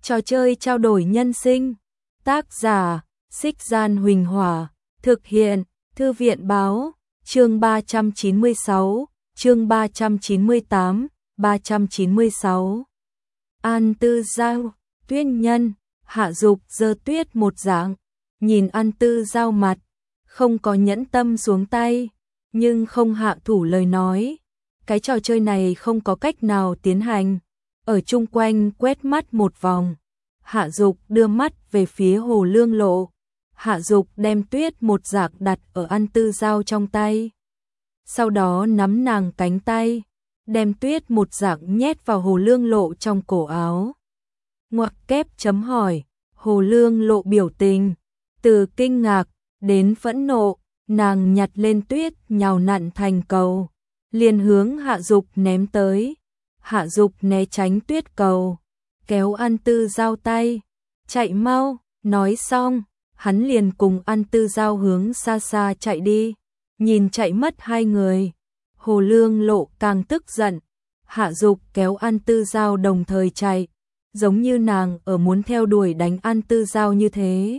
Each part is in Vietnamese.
Trò chơi trao đổi nhân sinh. Tác giả: Xích Gian Huỳnh Hỏa. Thực hiện: Thư viện Báo. Chương 396, chương 398, 396. An Tư Giao, Tuyết Nhân. Hạ Dục giơ tuyết một dạng, nhìn An Tư Giao mặt, không có nhẫn tâm xuống tay, nhưng không hạ thủ lời nói. Cái trò chơi này không có cách nào tiến hành. Ở chung quanh quét mắt một vòng, Hạ Dục đưa mắt về phía Hồ Lương Lộ. Hạ Dục đem tuyết một rạc đặt ở An Tư Giao trong tay, sau đó nắm nàng cánh tay, đem tuyết một rạc nhét vào Hồ Lương Lộ trong cổ áo. Ngoặc kép chấm hỏi. Hồ Lương Lộ biểu tình từ kinh ngạc đến phẫn nộ, nàng nhặt lên tuyết nhào nặn thành cầu, liền hướng Hạ Dục ném tới. Hạ Dục né tránh tuyết cầu, kéo An Tư Giao tay, chạy mau. Nói xong, hắn liền cùng An Tư Giao hướng xa xa chạy đi. Nhìn chạy mất hai người, Hồ Lương Lộ càng tức giận. Hạ Dục kéo An Tư Giao đồng thời chạy, giống như nàng ở muốn theo đuổi đánh An Tư Giao như thế.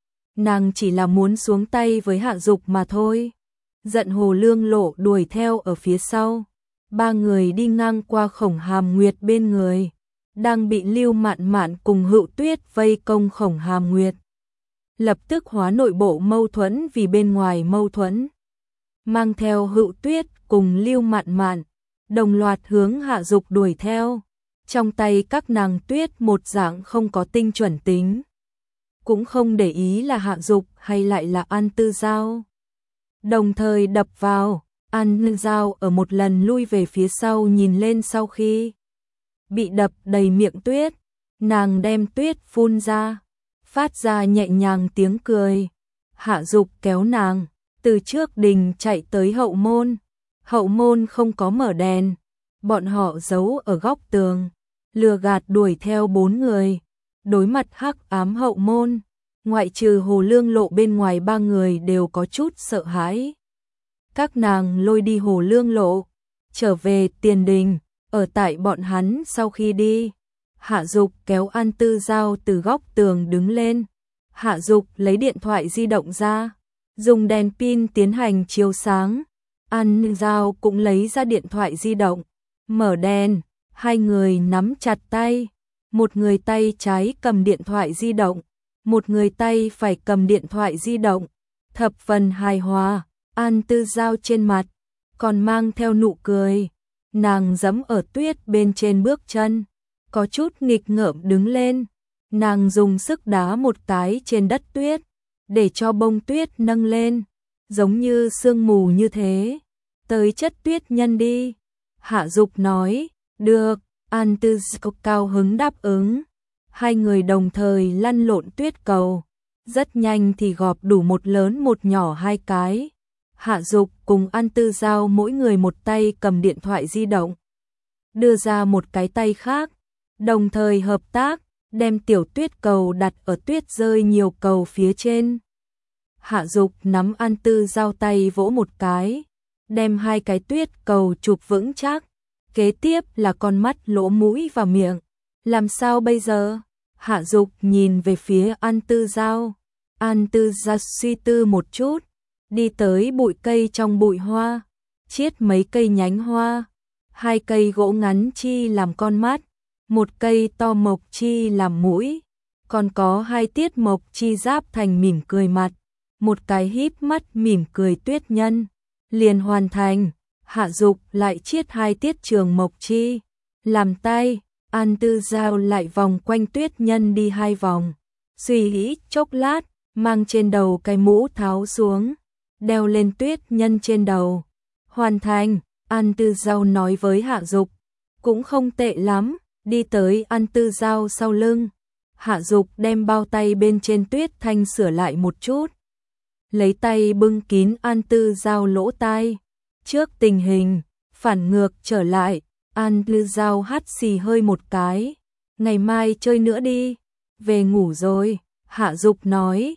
Nàng chỉ là muốn xuống tay với Hạ Dục mà thôi. Giận Hồ Lương Lộ đuổi theo ở phía sau. Ba người đi ngang qua Khổng Hàm Nguyệt bên người, đang bị Lưu Mạn Mạn cùng Hựu Tuyết vây công. Khổng Hàm Nguyệt lập tức hóa nội bộ mâu thuẫn vì bên ngoài mâu thuẫn, mang theo Hựu Tuyết cùng Lưu Mạn Mạn, đồng loạt hướng Hạ Dục đuổi theo. Trong tay các nàng tuyết một dạng không có tinh chuẩn tính, cũng không để ý là Hạ Dục hay lại là An Tư Giao. Đồng thời đập vào. An Tư Giao ở một lần lui về phía sau nhìn lên, sau khi bị đập đầy miệng tuyết, nàng đem tuyết phun ra, phát ra nhẹ nhàng tiếng cười. Hạ Dục kéo nàng từ trước đình chạy tới hậu môn. Hậu môn không có mở đèn, bọn họ giấu ở góc tường, lừa gạt đuổi theo bốn người. Đối mặt hắc ám hậu môn, ngoại trừ Hồ Lương Lộ bên ngoài ba người đều có chút sợ hãi. Các nàng lôi đi Hồ Lương Lộ, trở về tiền đình, ở tại bọn hắn. Sau khi đi, Hạ Dục kéo An Tư Giao từ góc tường đứng lên. Hạ Dục lấy điện thoại di động ra, dùng đèn pin tiến hành chiếu sáng. An Tư Giao cũng lấy ra điện thoại di động, mở đèn. Hai người nắm chặt tay, một người tay trái cầm điện thoại di động, một người tay phải cầm điện thoại di động, thập phần hài hòa. An Tư Giao trên mặt còn mang theo nụ cười, nàng giẫm ở tuyết bên trên bước chân, có chút nghịch ngợm đứng lên. Nàng dùng sức đá một cái trên đất tuyết, để cho bông tuyết nâng lên, giống như sương mù như thế. Tới chất tuyết nhân đi. Hạ Dục nói. Được. An Tư Giao cao hứng đáp ứng. Hai người đồng thời lăn lộn tuyết cầu, rất nhanh thì gọp đủ một lớn một nhỏ hai cái. Hạ Dục cùng An Tư Giao mỗi người một tay cầm điện thoại di động, đưa ra một cái tay khác, đồng thời hợp tác, đem tiểu tuyết cầu đặt ở tuyết rơi nhiều cầu phía trên. Hạ Dục nắm An Tư Giao tay vỗ một cái, đem hai cái tuyết cầu chụp vững chắc. Kế tiếp là con mắt, lỗ mũi và miệng. Làm sao bây giờ? Hạ Dục nhìn về phía An Tư Giao. An Tư Giao suy tư một chút, đi tới bụi cây trong bụi hoa, chiết mấy cây nhánh hoa, hai cây gỗ ngắn chi làm con mắt, một cây to mộc chi làm mũi, còn có hai tiết mộc chi giáp thành mỉm cười mặt, một cái híp mắt mỉm cười tuyết nhân, liền hoàn thành. Hạ Dục lại chiết hai tiết trường mộc chi làm tay. An Tư Giao lại vòng quanh tuyết nhân đi hai vòng, suy nghĩ chốc lát, mang trên đầu cái mũ tháo xuống, đeo lên tuyết nhân trên đầu. Hoàn thành. An Tư Giao nói với Hạ Dục. Cũng không tệ lắm. Đi tới An Tư Giao sau lưng, Hạ Dục đem bao tay bên trên tuyết thanh sửa lại một chút, lấy tay bưng kín An Tư Giao lỗ tai. Trước tình hình phản ngược trở lại, An Tư Giao hắt xì hơi một cái. Ngày mai chơi nữa đi. Về ngủ rồi. Hạ Dục nói.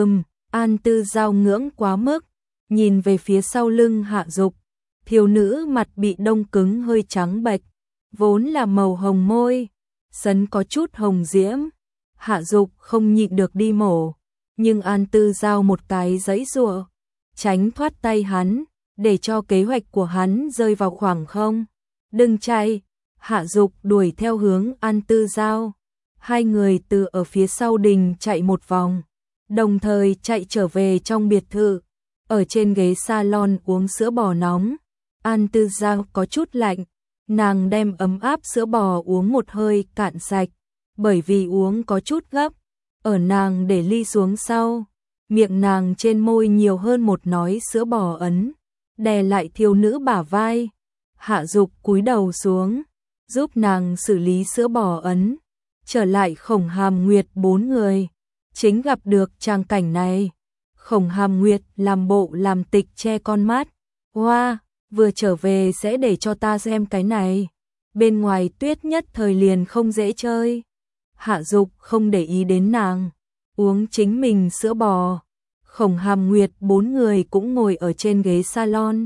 An Tư Giao ngưỡng quá mức, nhìn về phía sau lưng Hạ Dục. Thiếu nữ mặt bị đông cứng hơi trắng bệch, vốn là màu hồng môi, sấn có chút hồng diễm. Hạ Dục không nhịn được đi mổ, nhưng An Tư Giao một cái giãy giụa, tránh thoát tay hắn, để cho kế hoạch của hắn rơi vào khoảng không. Đừng chạy, Hạ Dục đuổi theo hướng An Tư Giao. Hai người từ ở phía sau đình chạy một vòng, đồng thời chạy trở về trong biệt thự. Ở trên ghế salon uống sữa bò nóng, An Tư Giao có chút lạnh, nàng đem ấm áp sữa bò uống một hơi cạn sạch, bởi vì uống có chút gấp. Ở nàng để ly xuống sau, miệng nàng trên môi nhiều hơn một nói sữa bò ấn, đè lại thiếu nữ bả vai. Hạ Dục cúi đầu xuống, giúp nàng xử lý sữa bò ấn. Trở lại Khổng Hàm Nguyệt bốn người, chính gặp được trang cảnh này. Khổng Hàm Nguyệt làm bộ làm tịch che con mắt. Hoa, vừa trở về sẽ để cho ta xem cái này. Bên ngoài tuyết nhất thời liền không dễ chơi. Hạ Dục không để ý đến nàng, uống chính mình sữa bò. Khổng Hàm Nguyệt bốn người cũng ngồi ở trên ghế salon,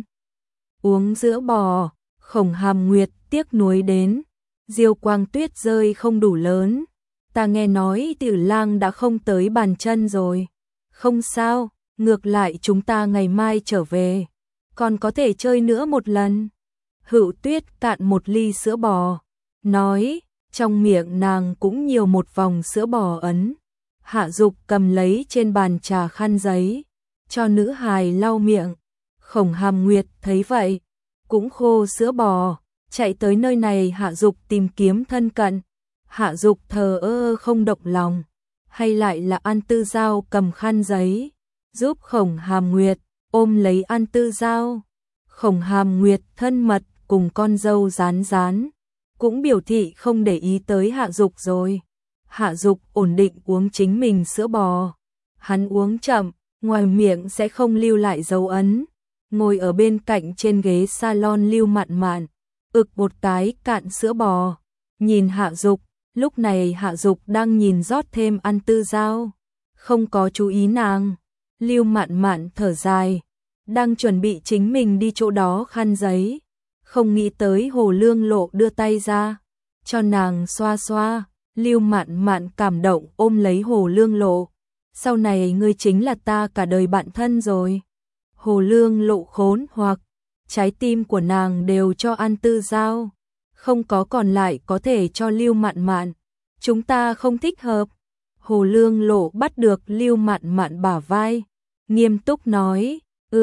uống sữa bò. Khổng Hàm Nguyệt tiếc nuối đến, Diêu Quang Tuyết rơi không đủ lớn. Ta nghe nói Tử Lang đã không tới bàn chân rồi. Không sao, ngược lại chúng ta ngày mai trở về, còn có thể chơi nữa một lần. Hữu Tuyết cạn một ly sữa bò, nói, trong miệng nàng cũng nhiều một vòng sữa bò ấn. Hạ Dục cầm lấy trên bàn trà khăn giấy, cho nữ hài lau miệng. Khổng Hàm Nguyệt thấy vậy, cũng khô sữa bò, chạy tới nơi này Hạ Dục tìm kiếm thân cận. Hạ Dục thờ ơ không động lòng, hay lại là An Tư Giao cầm khăn giấy, giúp Khổng Hàm Nguyệt ôm lấy An Tư Giao. Khổng Hàm Nguyệt thân mật cùng con dâu rán rán, cũng biểu thị không để ý tới Hạ Dục rồi. Hạ Dục ổn định uống chính mình sữa bò. Hắn uống chậm, ngoài miệng sẽ không lưu lại dấu ấn. Ngồi ở bên cạnh trên ghế salon Lưu Mạn Mạn, ực một cái cạn sữa bò, nhìn Hạ Dục. Lúc này Hạ Dục đang nhìn rót thêm An Tư Giao, không có chú ý nàng. Lưu Mạn Mạn thở dài, đang chuẩn bị chính mình đi chỗ đó khăn giấy, không nghĩ tới Hồ Lương Lộ đưa tay ra, cho nàng xoa xoa. Lưu Mạn Mạn cảm động ôm lấy Hồ Lương Lộ. Sau này ngươi chính là ta cả đời bạn thân rồi. Hồ Lương Lộ khốn hoặc, trái tim của nàng đều cho An Tư Giao, không có còn lại có thể cho Lưu Mạn Mạn. Chúng ta không thích hợp. Hồ Lương Lộ bắt được Lưu Mạn Mạn bả vai, nghiêm túc nói,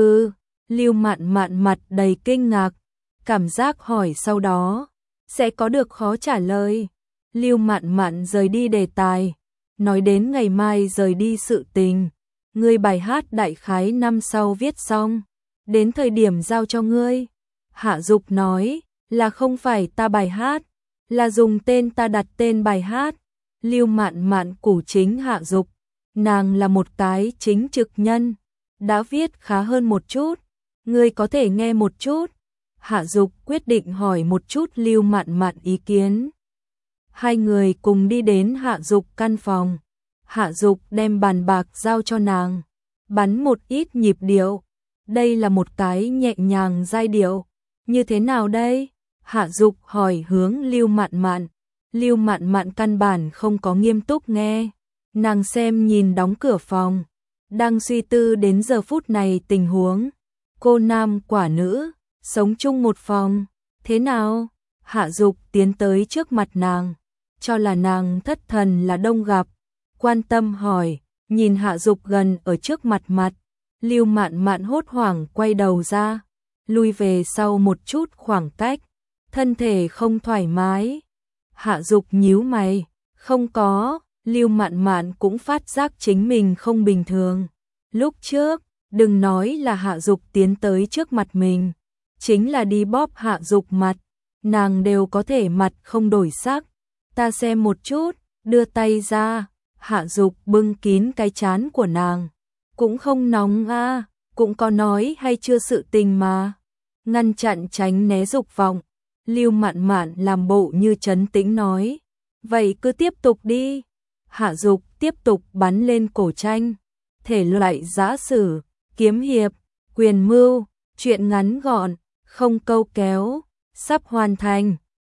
Lưu Mạn Mạn mặt đầy kinh ngạc, cảm giác hỏi sau đó sẽ có được khó trả lời. Lưu Mạn Mạn rời đi đề tài, nói đến ngày mai rời đi sự tình. Ngươi bài hát đại khái năm sau viết xong, đến thời điểm giao cho ngươi. Hạ Dục nói, là không phải ta bài hát, là dùng tên ta đặt tên bài hát. Lưu Mạn Mạn củ chính Hạ Dục, nàng là một cái chính trực nhân, đã viết khá hơn một chút, ngươi có thể nghe một chút. Hạ Dục quyết định hỏi một chút Lưu Mạn Mạn ý kiến. Hai người cùng đi đến Hạ Dục căn phòng. Hạ Dục đem bàn bạc giao cho nàng, bắn một ít nhịp điệu. Đây là một cái nhẹ nhàng giai điệu. Như thế nào đây? Hạ Dục hỏi hướng Lưu Mạn Mạn. Lưu Mạn Mạn căn bản không có nghiêm túc nghe. Nàng xem nhìn đóng cửa phòng, đang suy tư đến giờ phút này tình huống. Cô nam quả nữ, sống chung một phòng, thế nào? Hạ Dục tiến tới trước mặt nàng, cho là nàng thất thần là đông gặp, quan tâm hỏi, nhìn Hạ Dục gần ở trước mặt mặt. Lưu Mạn Mạn hốt hoảng quay đầu ra, lui về sau một chút khoảng cách, thân thể không thoải mái. Hạ Dục nhíu mày, không có. Lưu Mạn Mạn cũng phát giác chính mình không bình thường. Lúc trước, đừng nói là Hạ Dục tiến tới trước mặt mình, chính là đi bóp Hạ Dục mặt, nàng đều có thể mặt không đổi sắc. Ta xem một chút, đưa tay ra. Hạ Dục bưng kín cái trán của nàng, cũng không nóng a, cũng có nói hay chưa sự tình mà. Ngăn chặn tránh né dục vọng, Lưu Mạn Mạn làm bộ như trấn tĩnh nói, vậy cứ tiếp tục đi. Hạ Dục tiếp tục bắn lên cổ tranh, thể loại giã sử, kiếm hiệp, quyền mưu, truyện ngắn gọn, không câu kéo, sắp hoàn thành.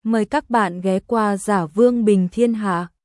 Mời các bạn ghé qua Giả Vương Bình Thiên Hạ.